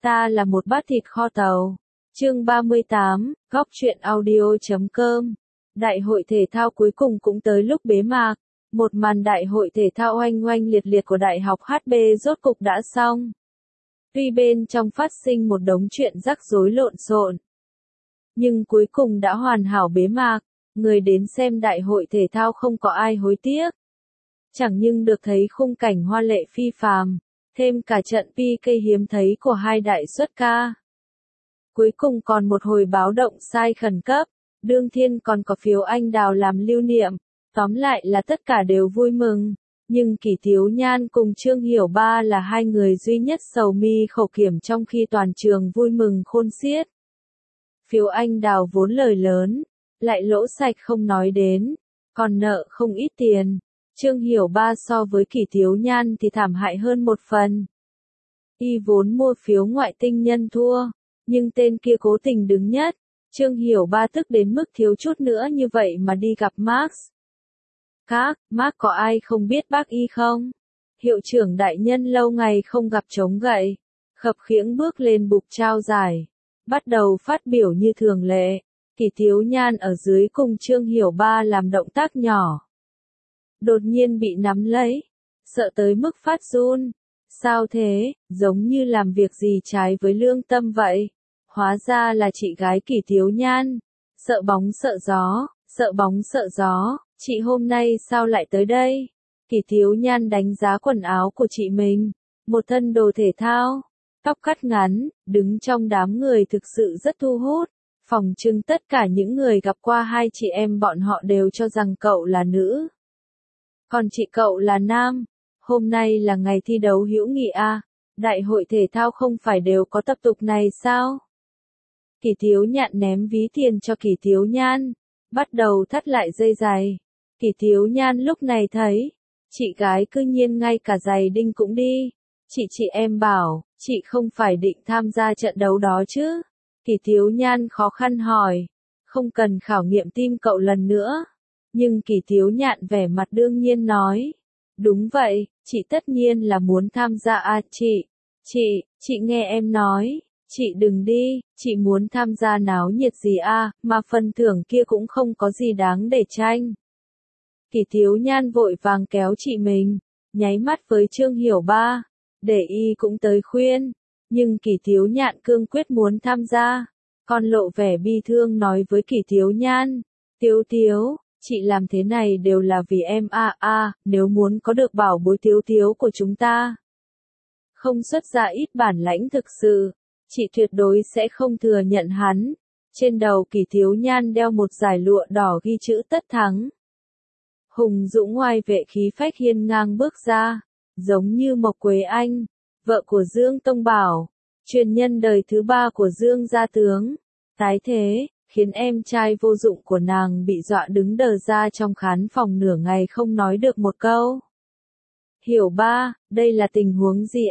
Ta là một bát thịt kho tàu. Chương 38, góc truyện audio.com. Đại hội thể thao cuối cùng cũng tới lúc bế mạc. Một màn đại hội thể thao oanh oanh liệt liệt của Đại học HB rốt cục đã xong. Tuy bên trong phát sinh một đống chuyện rắc rối lộn xộn, nhưng cuối cùng đã hoàn hảo bế mạc. Người đến xem đại hội thể thao không có ai hối tiếc. Chẳng nhưng được thấy khung cảnh hoa lệ phi phàm, thêm cả trận PK hiếm thấy của hai đại xuất ca. Cuối cùng còn một hồi báo động sai khẩn cấp, đương thiên còn có phiếu anh đào làm lưu niệm, tóm lại là tất cả đều vui mừng, nhưng Kỷ Thiếu Nhan cùng Trương Hiểu Ba là hai người duy nhất sầu mi khổ kiểm trong khi toàn trường vui mừng khôn xiết. Phiếu anh đào vốn lời lớn, lại lỗ sạch không nói đến, còn nợ không ít tiền. Trương Hiểu Ba so với Kỷ Thiếu Nhan thì thảm hại hơn một phần. Y vốn mua phiếu ngoại tinh nhân thua, nhưng tên kia cố tình đứng nhất. Trương Hiểu Ba tức đến mức thiếu chút nữa như vậy mà đi gặp Marx. Marx có ai không biết bác Y không? Hiệu trưởng đại nhân lâu ngày không gặp chống gậy. Khập khiễng bước lên bục trao giải. Bắt đầu phát biểu như thường lệ. Kỷ Thiếu Nhan ở dưới cùng Trương Hiểu Ba làm động tác nhỏ. Đột nhiên bị nắm lấy. Sợ tới mức phát run. Sao thế, giống như làm việc gì trái với lương tâm vậy? Hóa ra là chị gái Kỷ Thiếu Nhan. Sợ bóng sợ gió, chị hôm nay sao lại tới đây? Kỷ Thiếu Nhan đánh giá quần áo của chị mình. Một thân đồ thể thao, tóc cắt ngắn, đứng trong đám người thực sự rất thu hút. Phỏng chừng tất cả những người gặp qua hai chị em bọn họ đều cho rằng cậu là nữ. Còn chị cậu là nam. Hôm nay là ngày thi đấu hữu nghị à? Đại hội thể thao không phải đều có tập tục này sao? Kỷ Thiếu Nhạn ném ví tiền cho Kỷ Thiếu Nhan, bắt đầu thắt lại dây giày. Kỷ Thiếu Nhan lúc này thấy, chị gái cư nhiên ngay cả giày đinh cũng đi. Chị em bảo, chị không phải định tham gia trận đấu đó chứ? Kỷ Thiếu Nhan khó khăn hỏi, không cần khảo nghiệm tim cậu lần nữa. Nhưng Kỷ Thiếu Nhạn vẻ mặt đương nhiên nói, đúng vậy, chị tất nhiên là muốn tham gia à chị nghe em nói, chị đừng đi, chị muốn tham gia náo nhiệt gì à, mà phần thưởng kia cũng không có gì đáng để tranh. Kỷ Thiếu Nhan vội vàng kéo chị mình, nháy mắt với Trương Hiểu Ba, để y cũng tới khuyên, nhưng Kỷ Thiếu Nhạn cương quyết muốn tham gia, còn lộ vẻ bi thương nói với Kỷ Thiếu Nhan, Tiếu, chị làm thế này đều là vì em nếu muốn có được bảo bối Tiếu của chúng ta. Không xuất ra ít bản lãnh thực sự, chị tuyệt đối sẽ không thừa nhận hắn. Trên đầu Kỷ Thiếu Nhan đeo một dải lụa đỏ ghi chữ tất thắng. Hùng dũng ngoai vệ khí phách hiên ngang bước ra, giống như Mộc Quế Anh, vợ của Dương Tông Bảo, truyền nhân đời thứ 3 của Dương gia tướng. Tái thế, khiến em trai vô dụng của nàng bị dọa đứng đờ ra trong khán phòng nửa ngày không nói được một câu. Hiểu Ba, đây là tình huống gì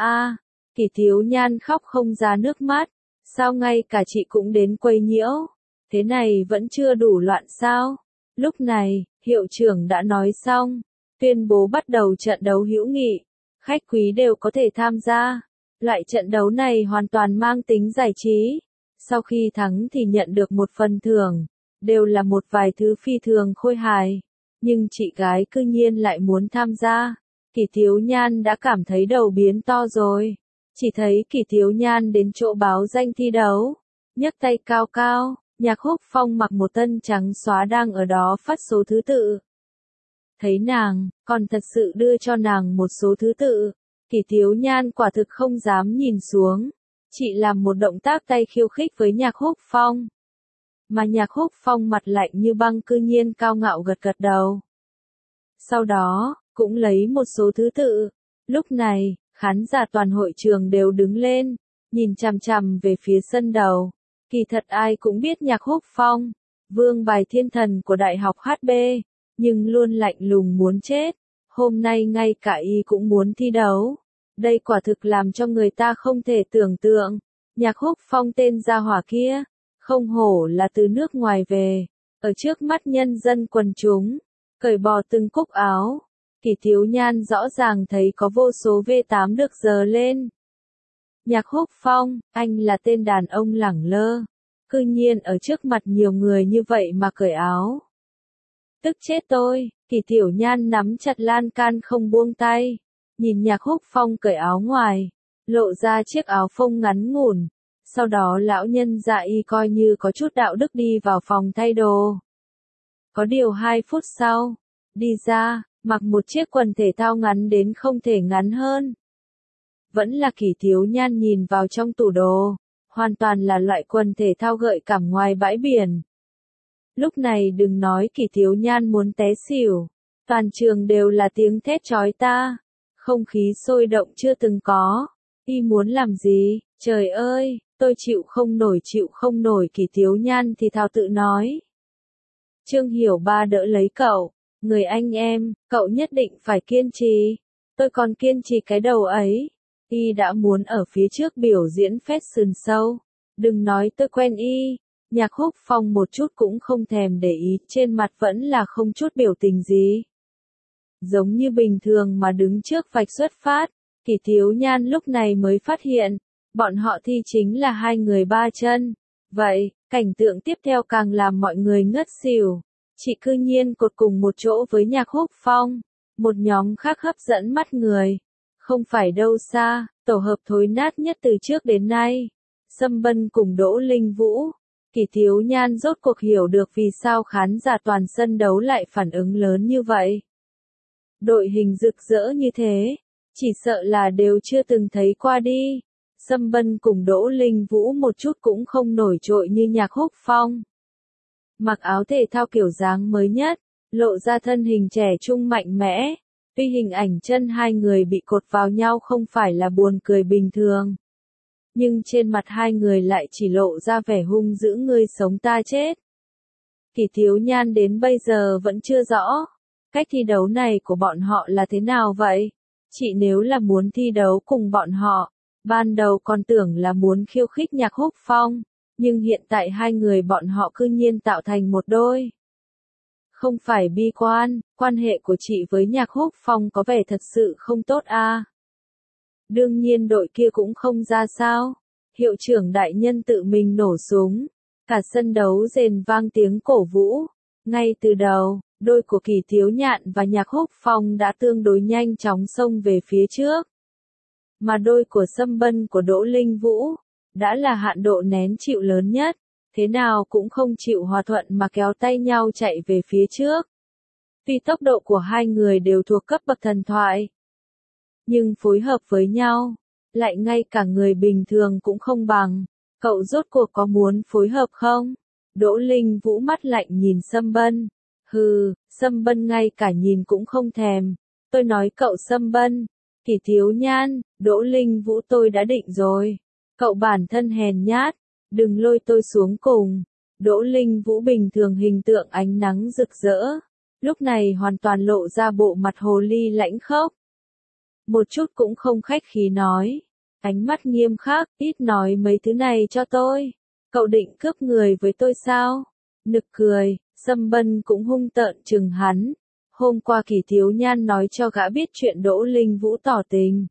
Kỷ Thiếu Nhan khóc không ra nước mắt, sao ngay cả chị cũng đến quấy nhiễu, thế này vẫn chưa đủ loạn sao? Lúc này, hiệu trưởng đã nói xong, tuyên bố bắt đầu trận đấu hữu nghị, khách quý đều có thể tham gia. Loại trận đấu này hoàn toàn mang tính giải trí. Sau khi thắng thì nhận được một phần thưởng, đều là một vài thứ phi thường khôi hài. Nhưng chị gái cư nhiên lại muốn tham gia. Kỷ Thiếu Nhan đã cảm thấy đầu biến to rồi. Chỉ thấy Kỷ Thiếu Nhan đến chỗ báo danh thi đấu, nhấc tay cao cao, Nhạc Húc Phong mặc một tân trắng xóa đang ở đó phát số thứ tự. Thấy nàng, còn thật sự đưa cho nàng một số thứ tự. Kỷ Thiếu Nhan quả thực không dám nhìn xuống. Chị làm một động tác tay khiêu khích với Nhạc Húc Phong. Mà Nhạc Húc Phong mặt lạnh như băng cư nhiên cao ngạo gật gật đầu. Sau đó, cũng lấy một số thứ tự. Lúc này, khán giả toàn hội trường đều đứng lên, nhìn chằm chằm về phía sân đầu. Kỳ thật ai cũng biết Nhạc Húc Phong, vương bài thiên thần của Đại học HB, nhưng luôn lạnh lùng muốn chết. Hôm nay ngay cả y cũng muốn thi đấu. Đây quả thực làm cho người ta không thể tưởng tượng. Nhạc Húc Phong tên gia hỏa kia, không hổ là từ nước ngoài về, ở trước mắt nhân dân quần chúng, cởi bỏ từng cúc áo. Kỷ Thiếu Nhan rõ ràng thấy có vô số V8 được giờ lên. Nhạc Húc Phong, anh là tên đàn ông lẳng lơ. Cư nhiên ở trước mặt nhiều người như vậy mà cởi áo. Tức chết tôi, Kỳ Tiểu Nhan nắm chặt lan can không buông tay. Nhìn Nhạc Húc Phong cởi áo ngoài, lộ ra chiếc áo phông ngắn ngủn. Sau đó lão nhân dạ y coi như có chút đạo đức đi vào phòng thay đồ. Có điều 2 phút sau, đi ra, mặc một chiếc quần thể thao ngắn đến không thể ngắn hơn. Vẫn là Kỳ Thiếu Nhan nhìn vào trong tủ đồ, hoàn toàn là loại quần thể thao gợi cảm ngoài bãi biển. Lúc này đừng nói Kỳ Thiếu Nhan muốn té xỉu, toàn trường đều là tiếng thét chói ta, không khí sôi động chưa từng có. Y muốn làm gì, trời ơi, tôi chịu không nổi Kỳ Thiếu Nhan thì thào tự nói. Trương Hiểu Ba đỡ lấy cậu, người anh em, cậu nhất định phải kiên trì. Tôi còn kiên trì cái đầu ấy. Y đã muốn ở phía trước biểu diễn fashion show. Đừng nói tôi quen Y. Nhạc Húc Phong một chút cũng không thèm để ý, trên mặt vẫn là không chút biểu tình gì. Giống như bình thường mà đứng trước vạch xuất phát, Kỳ Thiếu Nhan lúc này mới phát hiện, bọn họ thi chính là 2 người 3 chân. Vậy, cảnh tượng tiếp theo càng làm mọi người ngất xỉu. Chị cư nhiên cột cùng một chỗ với Nhạc Húc Phong. Một nhóm khác hấp dẫn mắt người. Không phải đâu xa, tổ hợp thối nát nhất từ trước đến nay. Sâm Bân cùng Đỗ Linh Vũ. Kỳ Thiếu Nhan rốt cuộc hiểu được vì sao khán giả toàn sân đấu lại phản ứng lớn như vậy. Đội hình rực rỡ như thế, chỉ sợ là đều chưa từng thấy qua đi. Sâm Bân cùng Đỗ Linh Vũ một chút cũng không nổi trội như Nhạc Húc Phong. Mặc áo thể thao kiểu dáng mới nhất, lộ ra thân hình trẻ trung mạnh mẽ. Tuy hình ảnh chân 2 người bị cột vào nhau không phải là buồn cười bình thường. Nhưng trên mặt 2 người lại chỉ lộ ra vẻ hung dữ ngươi sống ta chết. Kỳ Thiếu Nhan đến bây giờ vẫn chưa rõ. Cách thi đấu này của bọn họ là thế nào vậy? Chị nếu là muốn thi đấu cùng bọn họ, ban đầu còn tưởng là muốn khiêu khích Nhạc Húc Phong, nhưng hiện tại 2 người bọn họ cư nhiên tạo thành một đôi. Không phải bi quan, quan hệ của chị với Nhạc Húc Phong có vẻ thật sự không tốt à. Đương nhiên đội kia cũng không ra sao. Hiệu trưởng đại nhân tự mình nổ súng. Cả sân đấu rền vang tiếng cổ vũ. Ngay từ đầu, đôi của Kỳ Thiếu Nhạn và Nhạc Húc Phong đã tương đối nhanh chóng xông về phía trước. Mà đôi của Sâm Bân của Đỗ Linh Vũ, đã là hạn độ nén chịu lớn nhất. Thế nào cũng không chịu hòa thuận mà kéo tay nhau chạy về phía trước. Tuy tốc độ của 2 người đều thuộc cấp bậc thần thoại, nhưng phối hợp với nhau, lại ngay cả người bình thường cũng không bằng. Cậu rốt cuộc có muốn phối hợp không? Đỗ Linh Vũ mắt lạnh nhìn Sâm Bân. Hừ, Sâm Bân ngay cả nhìn cũng không thèm. Tôi nói cậu Sâm Bân, Kỳ Thiếu Nhan, Đỗ Linh Vũ tôi đã định rồi. Cậu bản thân hèn nhát, đừng lôi tôi xuống cùng. Đỗ Linh Vũ bình thường hình tượng ánh nắng rực rỡ, lúc này hoàn toàn lộ ra bộ mặt hồ ly lãnh khốc. Một chút cũng không khách khí nói, ánh mắt nghiêm khắc, ít nói mấy thứ này cho tôi. Cậu định cướp người với tôi sao? Nực cười, Sâm Bân cũng hung tợn chừng hắn. Hôm qua Kỳ Thiếu Nhan nói cho gã biết chuyện Đỗ Linh Vũ tỏ tình.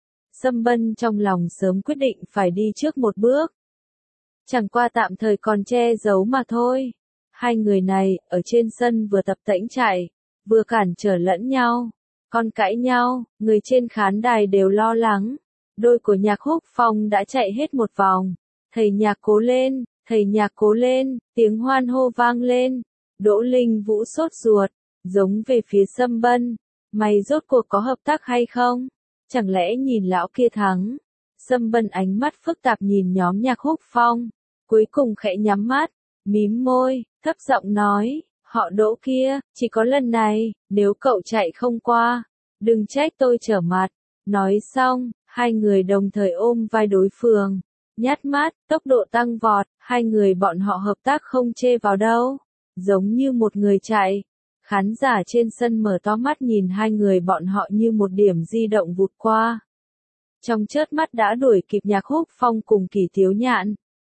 Sâm Bân trong lòng sớm quyết định phải đi trước một bước. Chẳng qua tạm thời còn che giấu mà thôi. 2 người này, ở trên sân vừa tập tễnh chạy, vừa cản trở lẫn nhau, còn cãi nhau, người trên khán đài đều lo lắng. Đôi của Nhạc Húc Phong đã chạy hết một vòng. Thầy Nhạc cố lên, thầy Nhạc cố lên, tiếng hoan hô vang lên. Đỗ Linh Vũ sốt ruột, giống về phía Sâm Bân. Mày rốt cuộc có hợp tác hay không? Chẳng lẽ nhìn lão kia thắng? Sâm Bân ánh mắt phức tạp nhìn nhóm Nhạc Húc Phong, cuối cùng khẽ nhắm mắt, mím môi, thấp giọng nói, họ Đỗ kia, chỉ có lần này, nếu cậu chạy không qua, đừng trách tôi trở mặt. Nói xong, 2 người đồng thời ôm vai đối phương, nhát mắt, tốc độ tăng vọt, 2 người bọn họ hợp tác không chê vào đâu, giống như một người chạy. Khán giả trên sân mở to mắt nhìn 2 người bọn họ như một điểm di động vụt qua. Trong chớp mắt đã đuổi kịp Nhạc Húc Phong cùng Kỳ Thiếu Nhạn.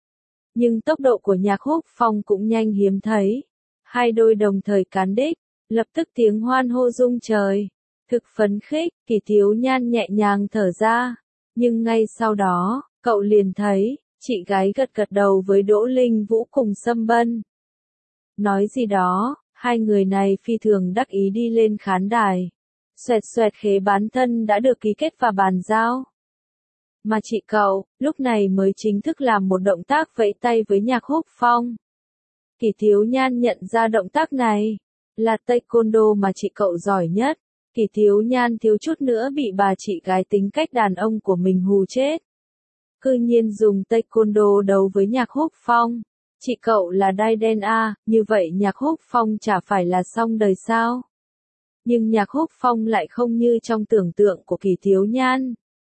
Nhưng tốc độ của Nhạc Húc Phong cũng nhanh hiếm thấy. 2 đôi đồng thời cán đích, lập tức tiếng hoan hô rung trời. Thực phấn khích, Kỳ Thiếu Nhan nhẹ nhàng thở ra. Nhưng ngay sau đó, cậu liền thấy, chị gái gật gật đầu với Đỗ Linh Vũ cùng Sâm Bân. Nói gì đó, hai người này phi thường đắc ý đi lên khán đài. Xoẹt xoẹt khế bán thân đã được ký kết và bàn giao. Mà chị cậu, lúc này mới chính thức làm một động tác vẫy tay với Nhạc Húc Phong. Kỳ Thiếu Nhan nhận ra động tác này, là taekwondo mà chị cậu giỏi nhất. Kỳ Thiếu Nhan thiếu chút nữa bị bà chị gái tính cách đàn ông của mình hù chết. Cư nhiên dùng taekwondo đấu với Nhạc Húc Phong. Chị cậu là đai đen a, như vậy Nhạc Húc Phong chả phải là xong đời sao? Nhưng Nhạc Húc Phong lại không như trong tưởng tượng của Kỳ Thiếu Nhan.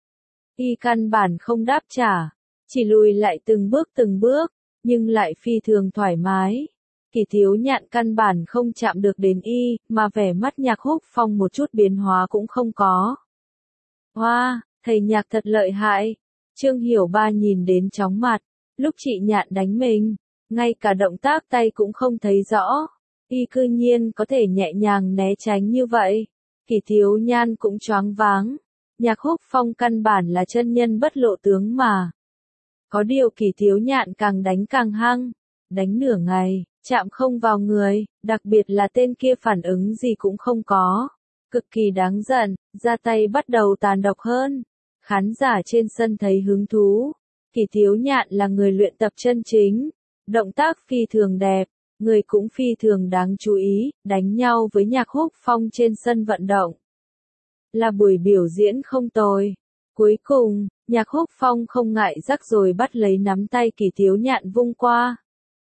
Y căn bản không đáp trả, chỉ lùi lại từng bước, nhưng lại phi thường thoải mái. Kỳ Thiếu Nhạn căn bản không chạm được đến y, mà vẻ mắt Nhạc Húc Phong một chút biến hóa cũng không có. Hoa, thầy Nhạc thật lợi hại. Trương Hiểu Ba nhìn đến chóng mặt, lúc chị Nhạn đánh mình, ngay cả động tác tay cũng không thấy rõ. Y cư nhiên có thể nhẹ nhàng né tránh như vậy. Kỳ Thiếu Nhan cũng choáng váng. Nhạc Húc Phong căn bản là chân nhân bất lộ tướng mà. Có điều Kỳ Thiếu Nhạn càng đánh càng hăng. Đánh nửa ngày, chạm không vào người, đặc biệt là tên kia phản ứng gì cũng không có. Cực kỳ đáng giận, ra tay bắt đầu tàn độc hơn. Khán giả trên sân thấy hứng thú. Kỳ Thiếu Nhạn là người luyện tập chân chính. Động tác phi thường đẹp, người cũng phi thường đáng chú ý, đánh nhau với Nhạc Húc Phong trên sân vận động. Là buổi biểu diễn không tồi. Cuối cùng, Nhạc Húc Phong không ngại rắc rồi bắt lấy nắm tay Kỳ Thiếu Nhạn vung qua.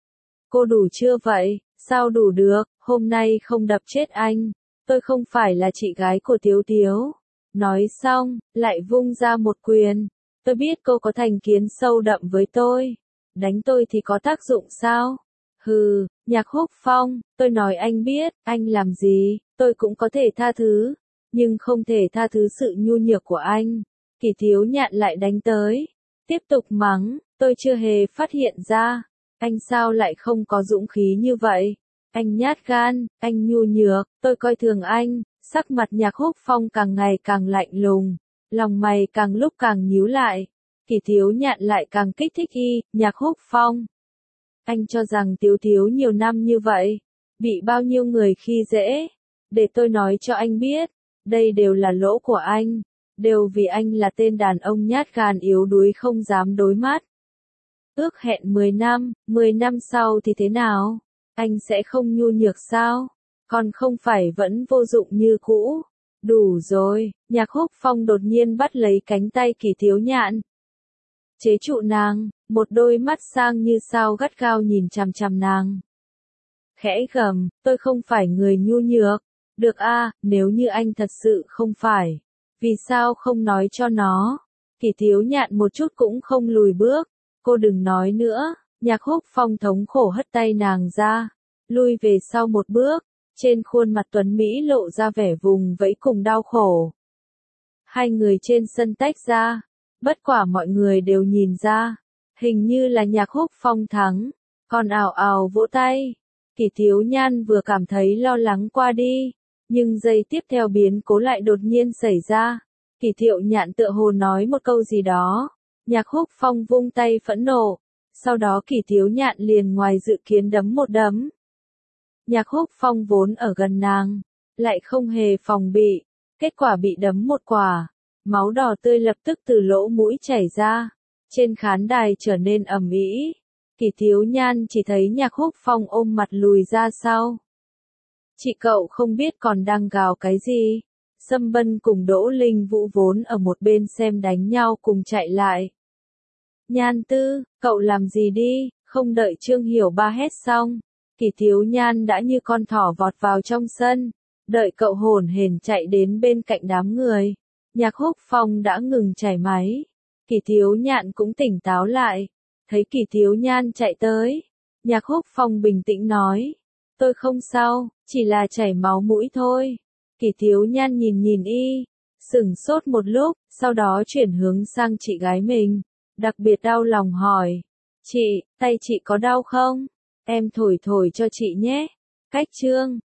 Cô đủ chưa vậy? Sao đủ được, hôm nay không đập chết anh. Tôi không phải là chị gái của Thiếu Thiếu. Nói xong, lại vung ra một quyền. Tôi biết cô có thành kiến sâu đậm với tôi. Đánh tôi thì có tác dụng sao? Hừ, Nhạc Húc Phong, tôi nói anh biết, anh làm gì, tôi cũng có thể tha thứ. Nhưng không thể tha thứ sự nhu nhược của anh. Kỳ Thiếu Nhạn lại đánh tới. Tiếp tục mắng, tôi chưa hề phát hiện ra. Anh sao lại không có dũng khí như vậy? Anh nhát gan, anh nhu nhược, tôi coi thường anh. Sắc mặt Nhạc Húc Phong càng ngày càng lạnh lùng. Lòng mày càng lúc càng nhíu lại. Kỳ Thiếu Nhạn lại càng kích thích y, Nhạc Húc Phong. Anh cho rằng Thiếu Thiếu nhiều năm như vậy, bị bao nhiêu người khi dễ. Để tôi nói cho anh biết, đây đều là lỗ của anh. Đều vì anh là tên đàn ông nhát gan yếu đuối không dám đối mắt. Ước hẹn 10 năm sau thì thế nào? Anh sẽ không nhu nhược sao? Còn không phải vẫn vô dụng như cũ. Đủ rồi, Nhạc Húc Phong đột nhiên bắt lấy cánh tay Kỳ Thiếu Nhạn. Chế trụ nàng, một đôi mắt sang như sao gắt gao nhìn chằm chằm nàng. Khẽ gầm, tôi không phải người nhu nhược. Được a, nếu như anh thật sự không phải. Vì sao không nói cho nó? Kỳ Thiếu Nhạn một chút cũng không lùi bước. Cô đừng nói nữa. Nhạc Húc Phong thống khổ hất tay nàng ra. Lui về sau một bước. Trên khuôn mặt tuấn Mỹ lộ ra vẻ vùng vẫy cùng đau khổ. Hai người trên sân tách ra. Bất quả mọi người đều nhìn ra. Hình như là Nhạc Húc Phong thắng. Còn ào ào vỗ tay. Kỳ Thiếu Nhan vừa cảm thấy lo lắng qua đi. Nhưng giây tiếp theo biến cố lại đột nhiên xảy ra. Kỳ Thiệu Nhạn tựa hồ nói một câu gì đó. Nhạc Húc Phong vung tay phẫn nộ. Sau đó Kỳ Thiếu Nhạn liền ngoài dự kiến đấm một đấm. Nhạc Húc Phong vốn ở gần nàng. Lại không hề phòng bị. Kết quả bị đấm một quả. Máu đỏ tươi lập tức từ lỗ mũi chảy ra. Trên khán đài trở nên ầm ĩ. Kỳ Thiếu Nhan chỉ thấy Nhạc Húc Phong ôm mặt lùi ra sau. Chị cậu không biết còn đang gào cái gì. Sâm Bân cùng Đỗ Linh Vũ vốn ở một bên xem đánh nhau cùng chạy lại. Nhan Tư, cậu làm gì đi, không đợi Trương Hiểu Ba hét xong. Kỳ Thiếu Nhan đã như con thỏ vọt vào trong sân. Đợi cậu hổn hển chạy đến bên cạnh đám người. Nhạc Húc Phong đã ngừng chảy máy. Kỳ Thiếu Nhạn cũng tỉnh táo lại. Thấy Kỳ Thiếu Nhan chạy tới. Nhạc Húc Phong bình tĩnh nói. Tôi không sao, chỉ là chảy máu mũi thôi. Kỳ Thiếu Nhan nhìn y. Sửng sốt một lúc, sau đó chuyển hướng sang chị gái mình. Đặc biệt đau lòng hỏi. Chị, tay chị có đau không? Em thổi thổi cho chị nhé. Cách chương.